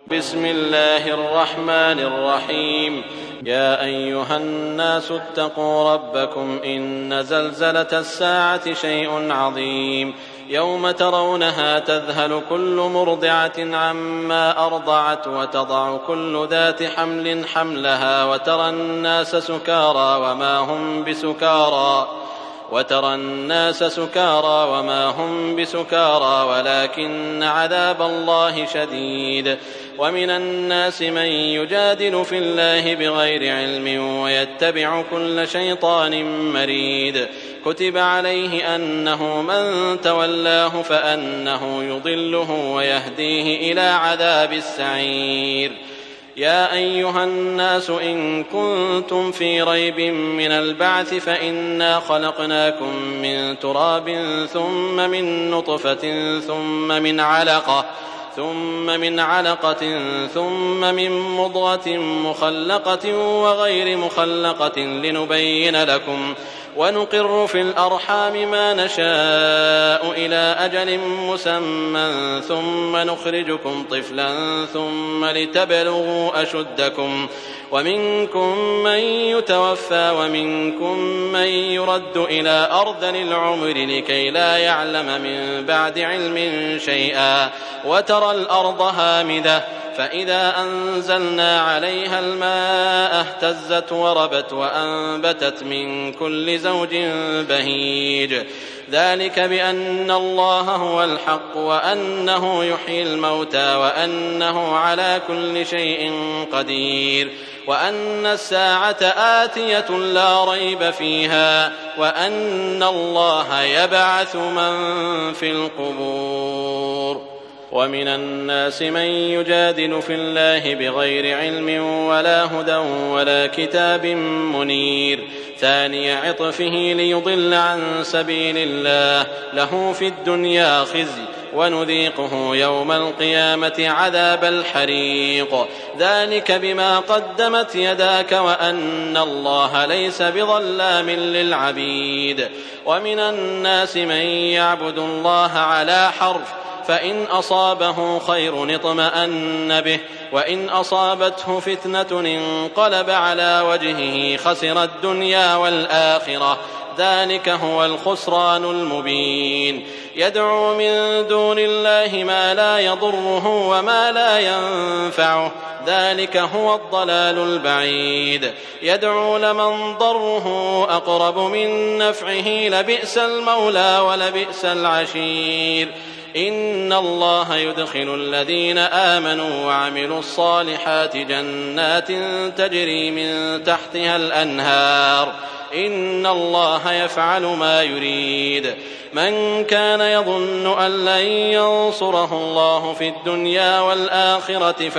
بسم الله الرحمن الرحيم. يا أيها الناس اتقوا ربكم إن زلزلة الساعة شيء عظيم يوم ترونها تذهل كل مرضعة عما أرضعت وتضع كل ذات حمل حملها وترى الناس سكارى وما هم بسكارى ولكن عذاب الله شديد. ومن الناس من يجادل في الله بغير علم ويتبع كل شيطان مريد. كتب عليه أنه من تولاه فأنه يضله ويهديه إلى عذاب السعير. يا أيها الناس إن كنتم في ريب من البعث فإنا خلقناكم من تراب ثم من نطفة ثم من علقة ثم من مضغة مخلقة وغير مخلقة لنبين لكم ونقر في الأرحام ما نشاء إلى أجل مسمى ثم نخرجكم طفلا ثم لتبلغوا أشدكم ومنكم من يتوفى ومنكم من يرد إلى أرذل العمر لكي لا يعلم من بعد علم شيئا. وترى الأرض هامدة فإذا أنزلنا عليها الماء اهتزت وربت وأنبتت من كل زوج بهيج. ذلك بأن الله هو الحق وأنه يحيي الموتى وأنه على كل شيء قدير وأن الساعة آتية لا ريب فيها وأن الله يبعث من في القبور. ومن الناس من يجادل في الله بغير علم ولا هدى ولا كتاب منير. ثاني عطفه ليضل عن سبيل الله له في الدنيا خزي ونذيقه يوم القيامة عذاب الحريق. ذلك بما قدمت يداك وأن الله ليس بظلام للعبيد. ومن الناس من يعبد الله على حرف فإن أصابه خير اطمأن به وإن أصابته فتنة انقلب على وجهه خسر الدنيا والآخرة. ذلك هو الخسران المبين. يدعو من دون الله ما لا يضره وما لا ينفعه ذلك هو الضلال البعيد. يدعو لمن ضره أقرب من نفعه لبئس المولى ولبئس العشير. إن الله يدخل الذين آمنوا وعملوا الصالحات جنات تجري من تحتها الأنهار إن الله يفعل ما يريد. من كان يظن أن لن ينصره الله في الدنيا والآخرة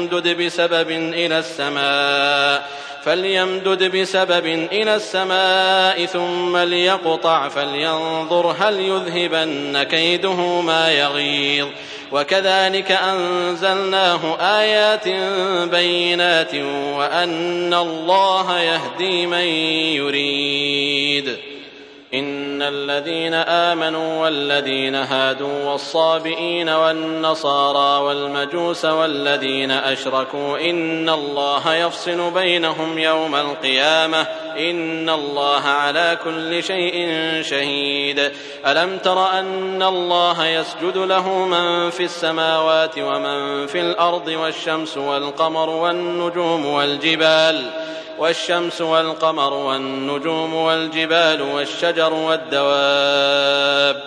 فليمدد بسبب إلى السماء ثم ليقطع فلينظر هل يذهبن كيده ما يغيظ. وكذلك أنزلناه آيات بينات وأن الله يهدي من يريد. إن الذين آمنوا والذين هادوا والصابئين والنصارى والمجوس والذين أشركوا إن الله يفصل بينهم يوم القيامة إن الله على كل شيء شهيد. ألم تر أن الله يسجد له من في السماوات ومن في الأرض والشمس والقمر والجبال والشجر والدواب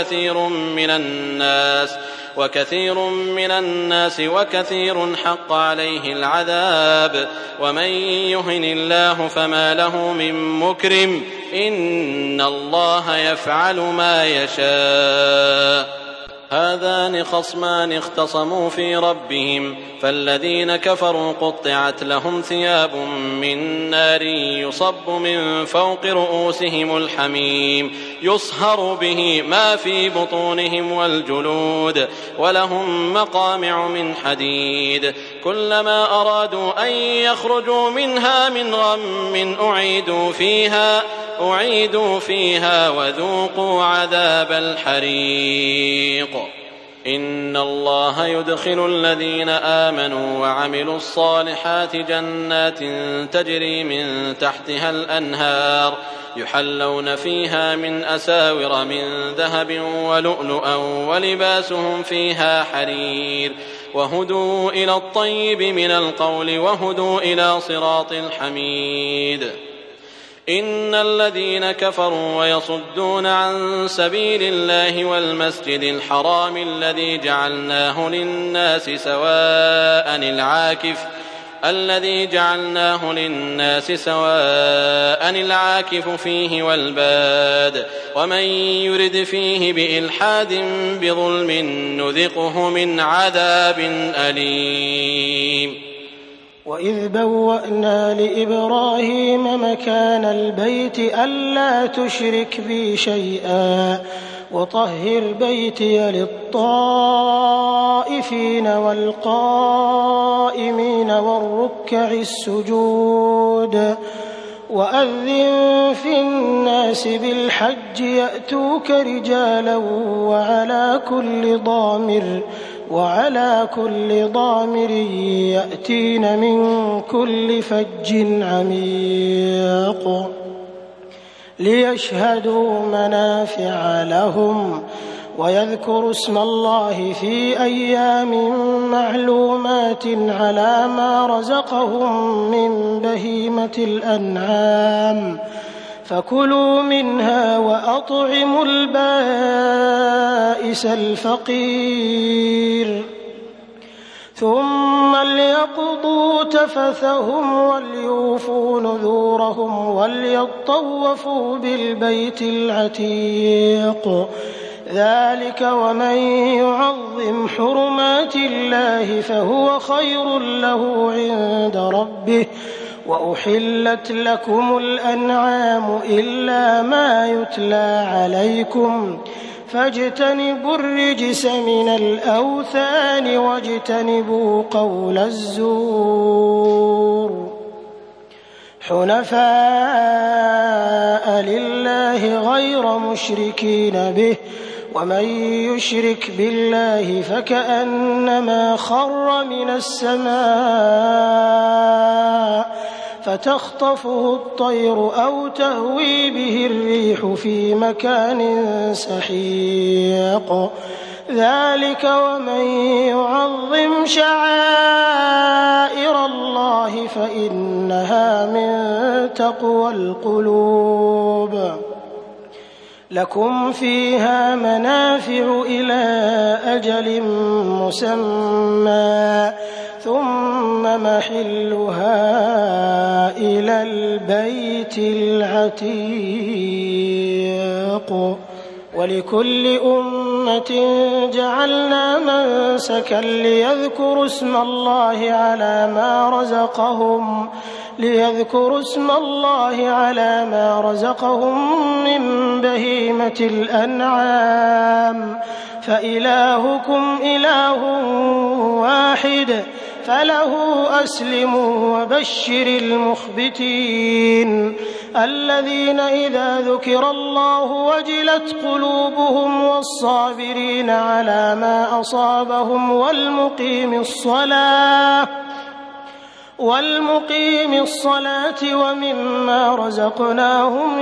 وكثير من الناس وكثير حق عليه العذاب. ومن يهن الله فما له من مكرم إن الله يفعل ما يشاء. هذان خصمان اختصموا في ربهم فالذين كفروا قطعت لهم ثياب من نار يصب من فوق رؤوسهم الحميم يصهر به ما في بطونهم والجلود ولهم مقامع من حديد. كلما أرادوا أن يخرجوا منها من غم أعيدوا فيها وذوقوا عذاب الحريق. إن الله يدخل الذين آمنوا وعملوا الصالحات جنات تجري من تحتها الأنهار يحلون فيها من أساور من ذهب ولؤلؤا ولباسهم فيها حرير وهدوا إلى الطيب من القول وهدوا إلى صراط الحميد. إن الذين كفروا ويصدون عن سبيل الله والمسجد الحرام الذي جعلناه للناس سواء العاكف فيه والباد ومن يرد فيه بإلحاد بظلم نذقه من عذاب أليم. وإذ بوأنا لإبراهيم مكان البيت ألا تشرك بي شيئا وطهر بيتي للطائفين والقائمين والركع السجود وأذن في الناس بالحج يأتوك رجالا وعلى كل ضامر يأتين من كل فج عميق ليشهدوا منافع لهم ويذكروا اسم الله في أيام معلومات على ما رزقهم من بهيمة الأنعام فكلوا منها وأطعموا البائس الفقير ثم ليقضوا تفثهم وليوفوا نذورهم وليطوفوا بالبيت العتيق ذلك ومن يعظم حرمات الله فهو خير له عند ربه وأحلت لكم الأنعام إلا ما يتلى عليكم فاجتنبوا الرجس من الأوثان واجتنبوا قول الزور حنفاء لله غير مشركين به ومن يشرك بالله فكأنما خر من السماء فتخطفه الطير أو تهوي به الريح في مكان سحيق ذلك ومن يعظم شعائر الله فإنها من تقوى القلوب لكم فيها منافع إلى أجل مسمى ثم محلها إلى البيت العتيق ولكل أمة جعلنا منسكا ليذكروا اسم الله على ما رزقهم من بهيمة الأنعام فإلهكم إله واحد فله أسلموا وبشر المخبتين الذين إذا ذكر الله وجلت قلوبهم والصابرين على ما أصابهم والمقيم الصلاة ومما رزقناهم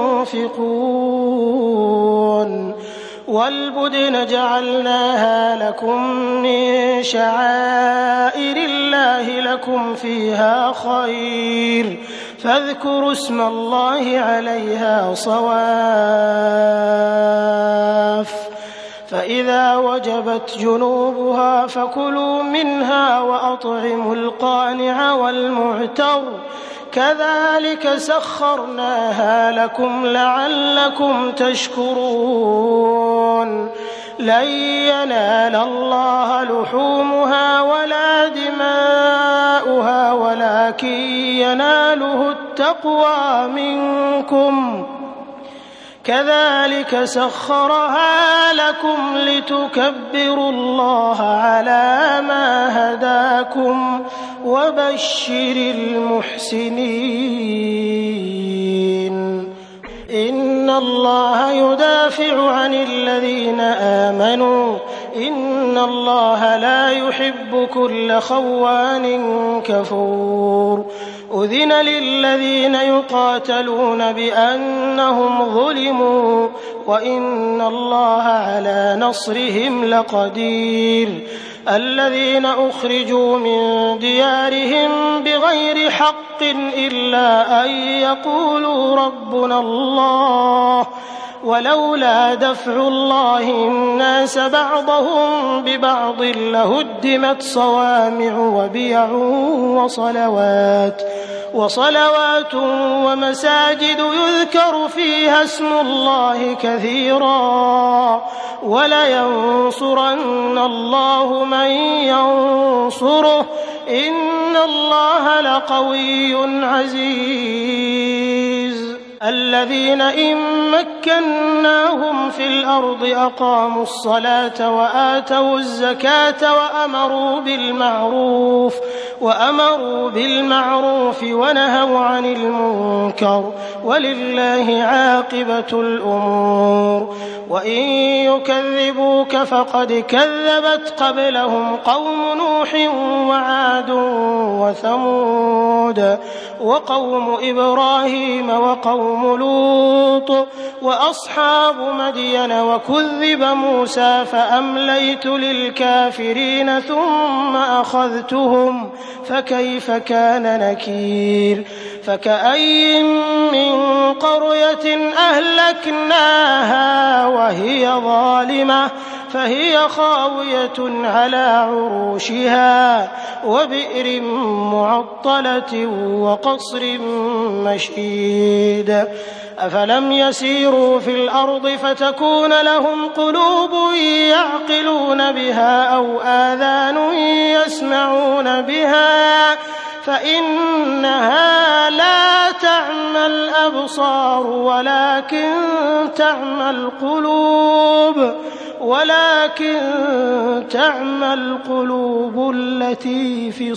ينفقون والبدن جعلناها لكم من شعائر الله لكم فيها خير فاذكروا اسم الله عليها صواف فإذا وجبت جنوبها فكلوا منها وأطعموا القانع والمعتر كذلك سخرناها لكم لعلكم تشكرون لن ينال الله لحومها ولا دماؤها ولكن يناله التقوى منكم كذلك سخرها لكم لتكبروا الله على ما هداكم وبشر المحسنين إن الله يدافع عن الذين آمنوا إن إن الله لا يحب كل خوان كفور أذن للذين يقاتلون بأنهم ظلموا وإن الله على نصرهم لقدير الذين أخرجوا من ديارهم بغير حق إلا أن يقولوا ربنا الله ولولا دفع الله الناس بعضهم ببعض لهدمت صوامع وبيع وصلوات ومساجد يذكر فيها اسم الله كثيرا ولينصرن الله من ينصره إن الله لقوي عزيز الذين إن مكناهم في الأرض أقاموا الصلاة وآتوا الزكاة وأمروا بالمعروف ونهوا عن المنكر ولله عاقبة الأمور وإن يكذبوك فقد كذبت قبلهم قوم نوح وعاد وثمود وقوم إبراهيم وقوم لوط وأصحاب مدين وكذب موسى فأمليت للكافرين ثم أخذتهم فكيف كان نكير فكأي من قرية أهلكناها وهي ظالمة فهي خاوية على عروشها وبئر معطلة وقصر مشيد أفلم يسيروا في الأرض فتكون لهم قلوب يعقلون بها أو آذان يسمعون بها فإنها لا تعمى الأبصار ولكن تعمى القلوب التي في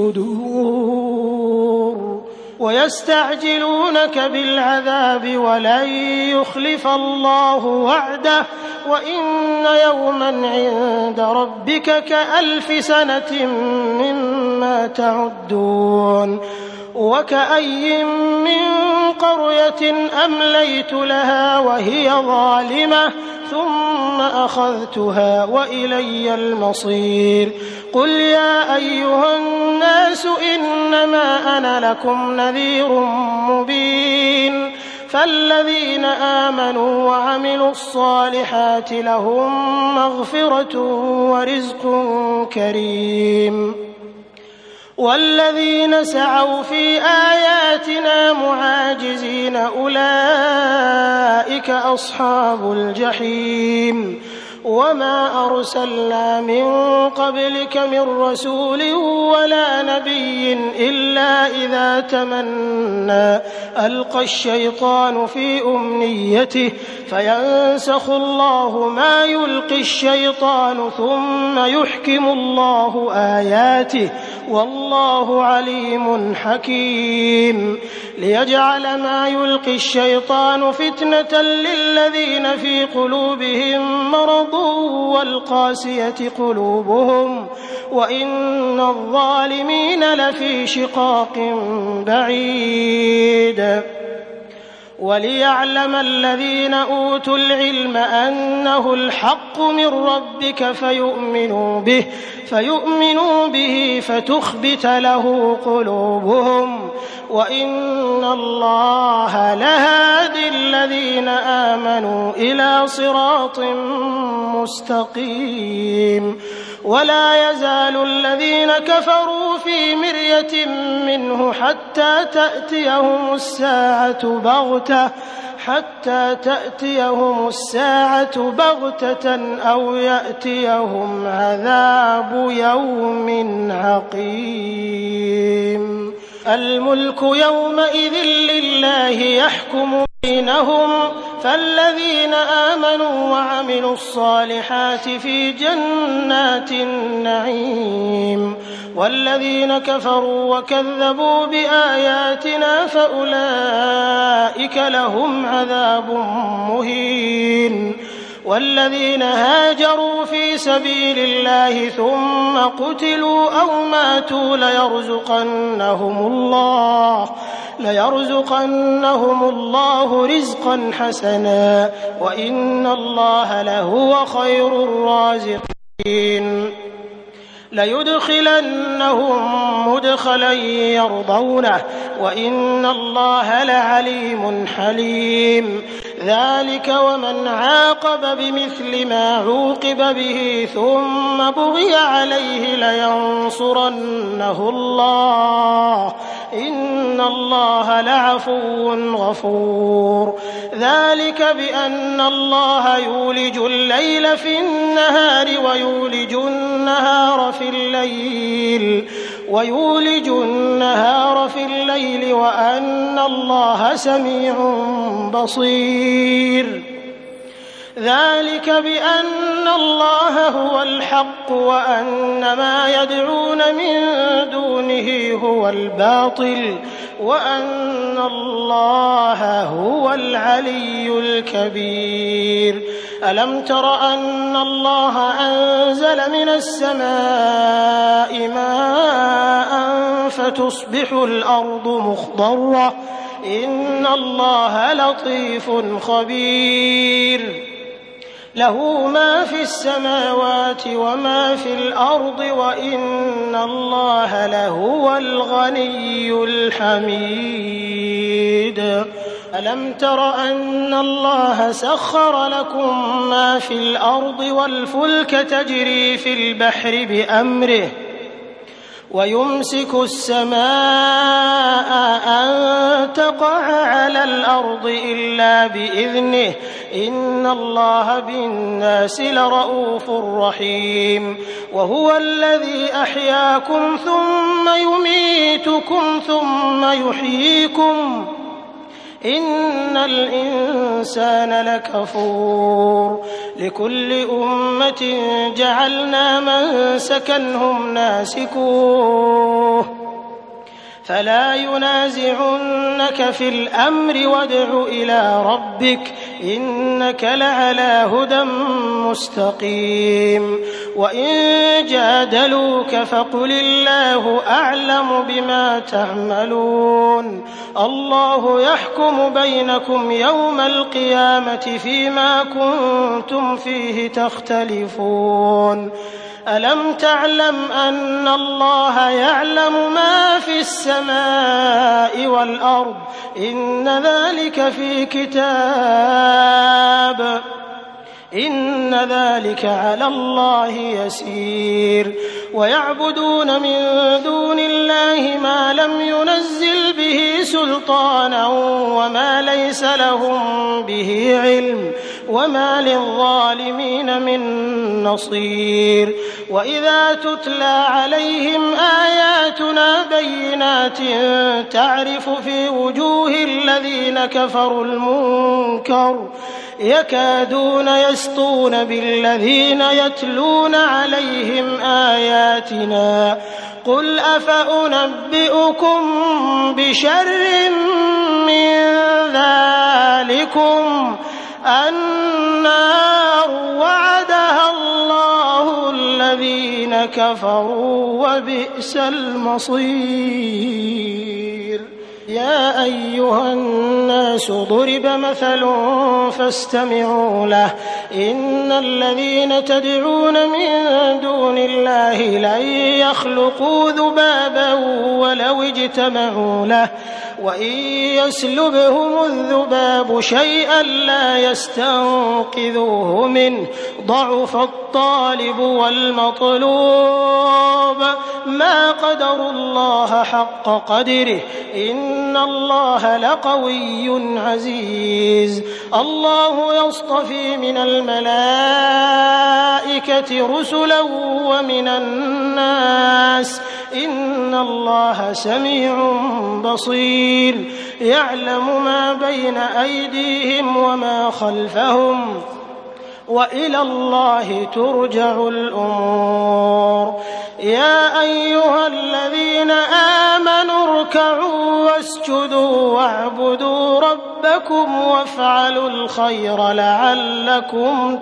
الصدور ويستعجلونك بالعذاب ولن يخلف الله وعده وإن يوما عند ربك كألف سنة مما تعدون وكأي من قرية أمليت لها وهي ظالمة ثم أخذتها وإلي المصير قل يا أيها الناس إنما أنا لكم نذير مبين فالذين آمنوا وعملوا الصالحات لهم مغفرة ورزق كريم والذين سعوا في آياتنا معاجزين أولئك أصحاب الجحيم وما أرسلنا من قبلك من رسول ولا نبي إلا إذا تمنى ألقى الشيطان في أمنيته فينسخ الله ما يلقي الشيطان ثم يحكم الله آياته والله عليم حكيم ليجعل ما يلقي الشيطان فتنة للذين في قلوبهم مرض والقاسية قلوبهم وإن الظالمين لفي شقاق بعيد وليعلم الذين أوتوا العلم أنه الحق من ربك فيؤمنوا به فتخبت له قلوبهم وإن الله لهادي الذين آمنوا إلى صراط مستقيم ولا يزال الذين كفروا في مرية منه حتى تأتيهم الساعة بغتة أو يأتيهم عذاب يوم عقيم الملك يومئذ لله يحكم بينهم فالذين آمنوا وعملوا الصالحات في جنات النعيم والذين كفروا وكذبوا بآياتنا فأولئك لهم عذاب مهين والذين هاجروا في سبيل الله ثم قتلوا أو ماتوا ليرزقنهم الله رزقا حسنا وإن الله لهو خير الرازقين ليدخلنهم مدخلا يرضونه وإن الله لعليم حليم ذلك ومن عاقب بمثل ما عوقب به ثم بغي عليه لينصرنه الله إن الله لعفو غفور ذلك بأن الله يولج الليل في النهار ويولج النهار في الليل وأن الله سميع بصير ذلك بأن الله هو الحق وأن ما يدعون من دونه هو الباطل وأن الله هو العلي الكبير ألم تر أن الله أنزل من السماء ماء فتصبح الأرض مخضرة إن الله لطيف خبير له ما في السماوات وما في الأرض وإن الله لهو الغني الحميد ألم تر أن الله سخر لكم ما في الأرض والفلك تجري في البحر بأمره ويمسك السماء أن تقع على الأرض إلا بإذنه إن الله بالناس لرءوف رحيم وهو الذي أحياكم ثم يميتكم ثم يحييكم إن الإنسان لكفور لكل أمة جعلنا منسكا هم ناسكوه فلا ينازعنك في الأمر وادع إلى ربك إنك لعلى هدى مستقيم وإن جادلوك فقل الله أعلم بما تعملون الله يحكم بينكم يوم القيامة فيما كنتم فيه تختلفون ألم تعلم أن الله يعلم ما في السماء والأرض إن ذلك في كتاب إن ذلك على الله يسير ويعبدون من دون الله ما لم ينزل به سلطانا وما ليس لهم به علم وما للظالمين من نصير وإذا تتلى عليهم آياتنا بينات تعرف في وجوه الذين كفروا المنكر يكادون يسطون بالذين يتلون عليهم آياتنا قل أفأنبئكم بشر من ذلكم النار وعدها الله الذين كفروا وبئس المصير يا أيها الناس ضرب مثل فاستمعوا له إن الذين تدعون من دون الله لن يخلقوا ذبابا ولو اجتمعوا له وإن يسلبهم الذباب شيئا لا يستنقذوه منه ضعف الطالب والمطلوب ما قدروا الله حق قدره إن الله لقوي عزيز الله يصطفي من الملائكة رسلا ومن الناس إن الله سميع بصير يعلم ما بين أيديهم وما خلفهم وإلى الله ترجع الأمور يا أيها الذين آمنوا اركعوا واسجدوا واعبدوا ربكم وافعلوا الخير لعلكم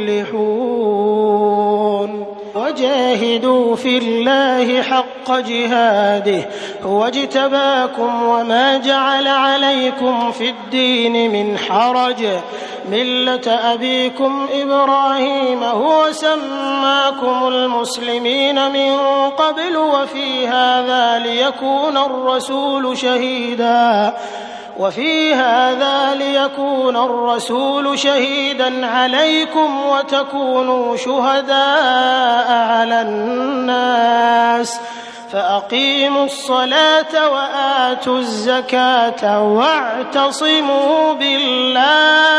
تفلحون وجاهدوا في الله حق جهاده هو اجتباكم وما جعل عليكم في الدين من حرج ملة أبيكم إبراهيم هو سماكم المسلمين من قبل وفي هذا ليكون الرسول شهيدا عليكم وتكونوا شهداء على الناس فأقيموا الصلاة وآتوا الزكاة واعتصموا بالله